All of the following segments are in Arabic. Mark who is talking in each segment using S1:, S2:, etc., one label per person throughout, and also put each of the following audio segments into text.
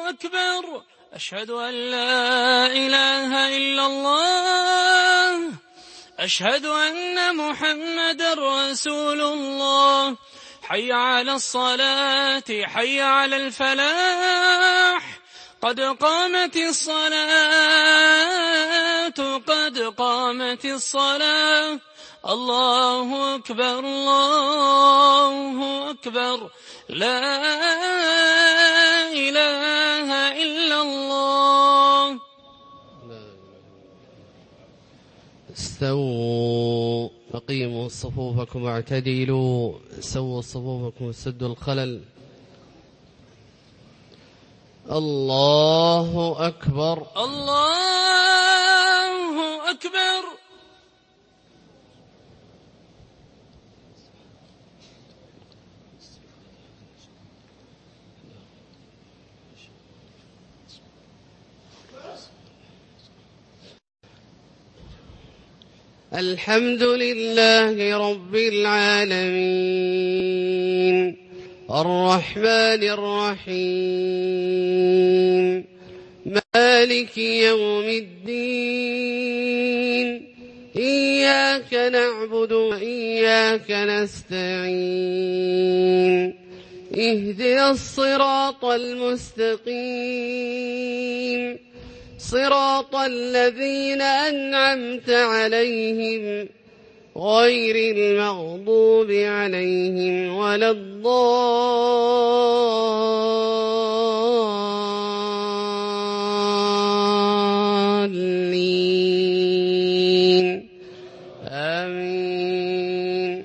S1: أكبر. أشهد أن لا إله إلا الله. أشهد أن محمدًا رسول الله. حي على الصلاة، حي على الفلاح، قد قامت الصلاة، قد قامت الصلاة. الله أكبر، الله أكبر، لا إله إلا الله.
S2: استووا فقيموا صفوفكم واعتدلوا، سووا صفوفكم وسدوا الخلل. الله أكبر،
S1: الله أكبر.
S2: الحمد لله رب العالمين، الرحمن الرحيم، مالك يوم الدين. إياك نعبد وإياك نستعين، اهدنا الصراط المستقيم، صراط الذين أنعمت عليهم غير المغضوب عليهم ولا الضالين، آمين.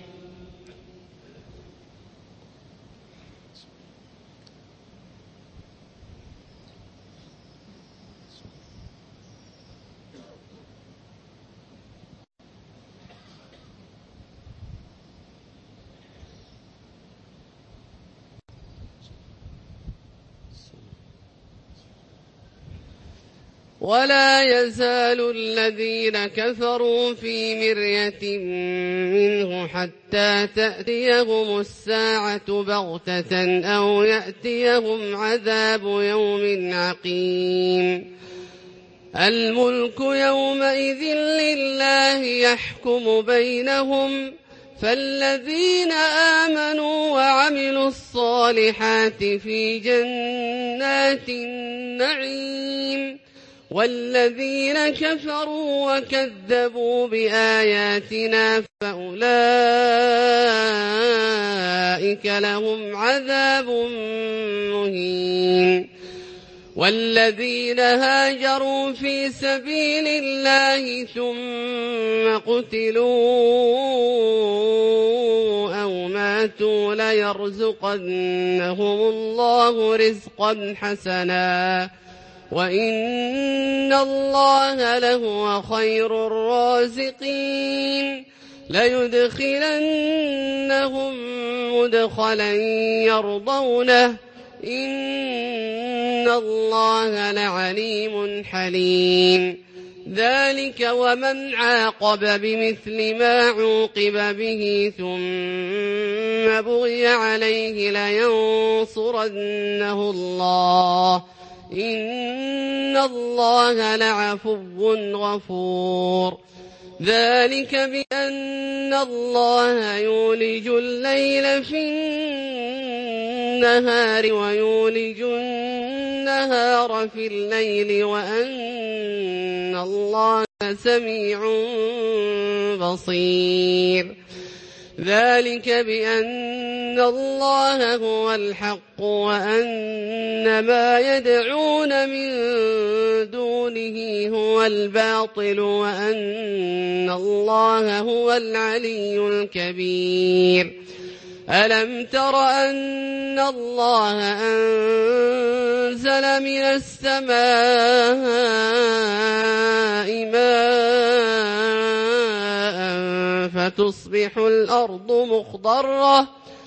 S2: ولا يزال الذين كفروا في مرية منه حتى تأتيهم الساعة بغتة أو يأتيهم عذاب يوم عقيم. الملك يومئذ لله يحكم بينهم، فالذين آمنوا وعملوا الصالحات في جنات النعيم، والذين كفروا وكذبوا بآياتنا فأولئك لهم عذاب مهين. والذين هاجروا في سبيل الله ثم قتلوا أو ماتوا ليرزقنهم الله رزقا حسنا، وإن الله لهو خير الرازقين. ليدخلنهم مدخلا يرضونه، إن الله لعليم حليم. ذلك ومن عاقب بمثل ما عوقب به ثم بغي عليه لينصرنه الله، إن الله لعفو غفور. ذلك بأن الله يولج الليل في النهار ويولج النهار في الليل، وأن الله سميع بصير. ذلك بأن الله هو الحق وأن ما يدعون من دونه هو الباطل، وأن الله هو العلي الكبير. ألم تر أن الله أنزل من السماء ماء فتصبح الأرض مخضرة،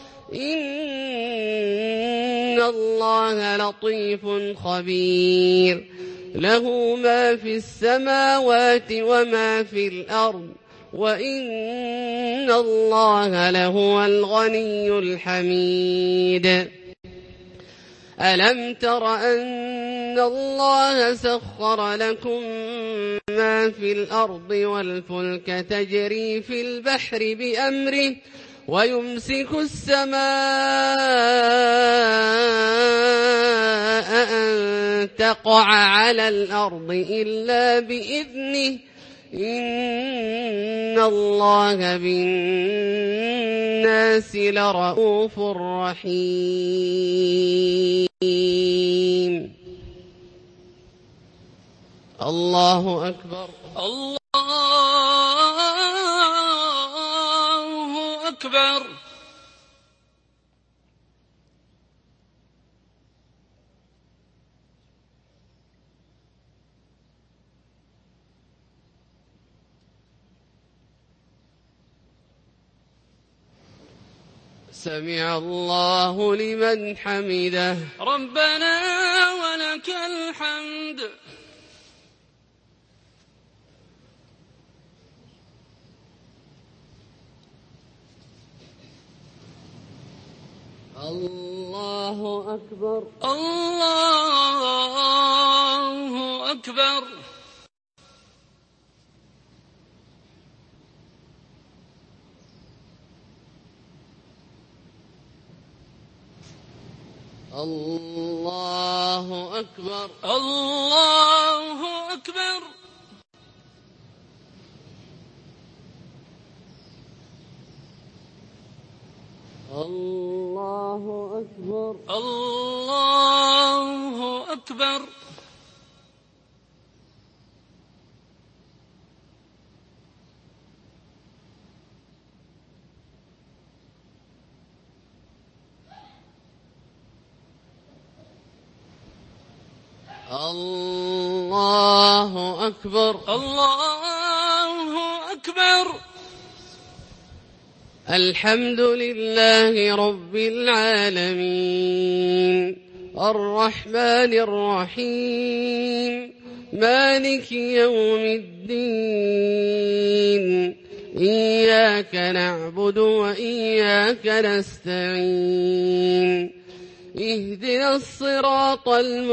S2: إن الله لطيف خبير. له ما في السماوات وما في الأرض، وإن الله لهو الغني الحميد. ألم تر أن الله سخر لكم ما في الأرض والفلك تجري في البحر بأمره ويمسك السماء أن تقع على الأرض إلا بإذنه إن الله بالناس لرءوف رحيم. الله أكبر.
S1: الله أكبر.
S2: سمع الله لمن حمده.
S1: ربنا ولك الحمد.
S2: الله أكبر.
S1: الله أكبر.
S2: الله أكبر.
S1: الله أكبر.
S2: الله أكبر.
S1: الله أكبر.
S2: الله أكبر.
S1: الله أكبر.
S2: الحمد لله رب العالمين الرحمن الرحيم مالك يوم الدين إياك نعبد وإياك نستعين اهدنا الصراط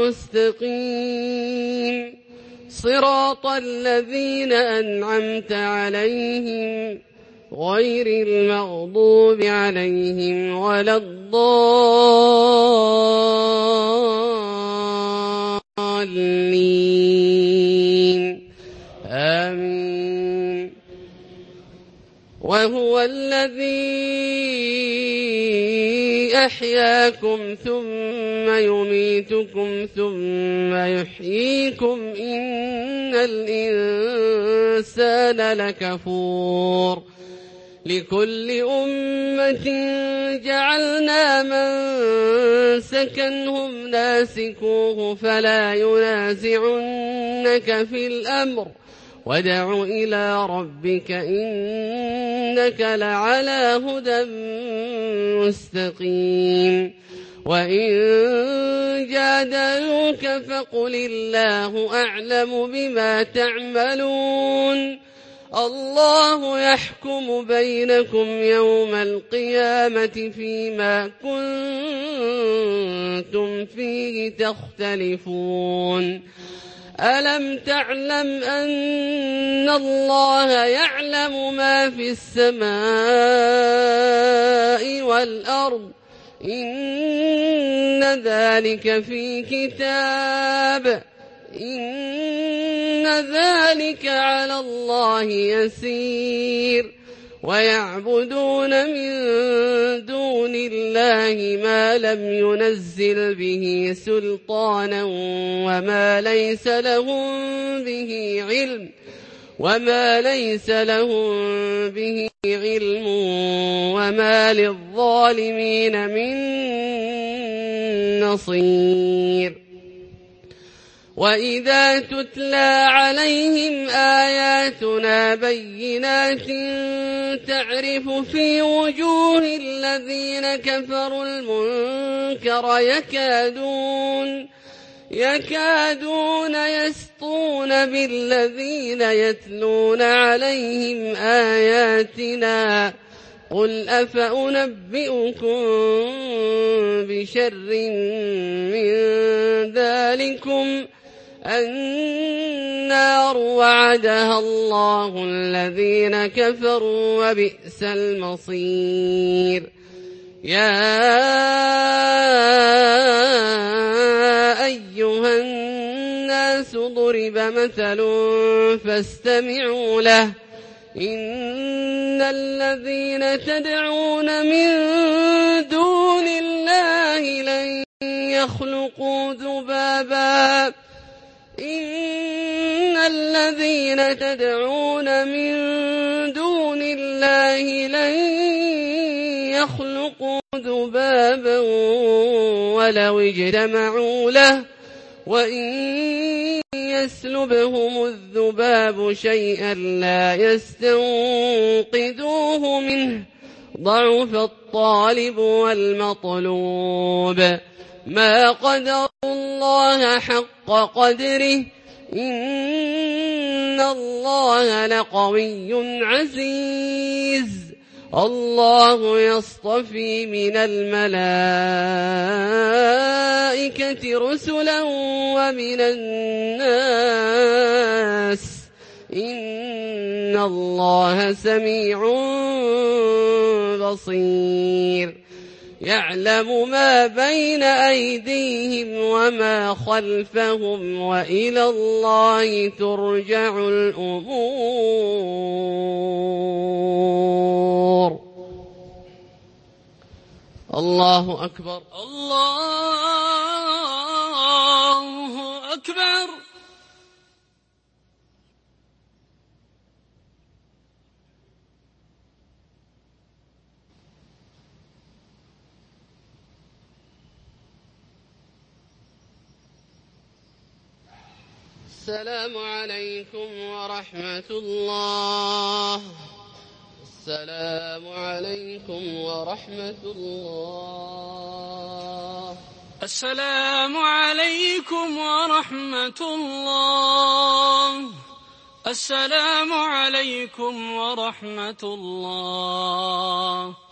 S2: المستقيم صراط الذين أنعمت عليهم غير المغضوب عليهم ولا الضالين آمين. وهو الذي أحياكم ثم يميتكم ثم يحييكم إن الإنسان لكفور. لكل أمة جعلنا منسكنهم ناسكوه فلا ينازعنك في الأمر وادع إلى ربك إنك لعلى هدى مستقيم. وإن جادلوك فقل الله أعلم بما تعملون الله يحكم بينكم يوم القيامة فيما كنتم فيه تختلفون. ألم تعلم أن الله يعلم ما في السماء والأرض إن ذلك في كتاب إن ذلك على الله يسير. ويعبدون من دون الله ما لم ينزل به سلطانا وما ليس لهم به علم وما للظالمين من نصير. وإذا تتلى عليهم آياتنا بينات تعرف في وجوه الذين كفروا المنكر يكادون يسطون بالذين يتلون عليهم آياتنا قل أفأنبئكم بشر من ذلكم النار وعدها الله الذين كفروا وبئس المصير يا أيها الناس ضرب مثل فاستمعوا له إن الذين تدعون من دون الله لن يخلقوا ذبابا إن الذين تدعون من دون الله لن يخلقوا ذبابا ولو اجتمعوا له وإن يسلبهم الذباب شيئا لا يستنقذوه منه ضعف الطالب والمطلوب ما قدروا الله حق قدره إن الله لقوي عزيز الله يصطفي من الملائكة رسلا ومن الناس إن الله سميع بصير يعلم ما بين أيديهم وما خلفهم وإلى الله ترجع الأمور الله أكبر
S1: الله أكبر
S2: السلام عليكم ورحمة الله السلام عليكم ورحمة الله
S1: السلام عليكم ورحمة الله السلام عليكم ورحمة الله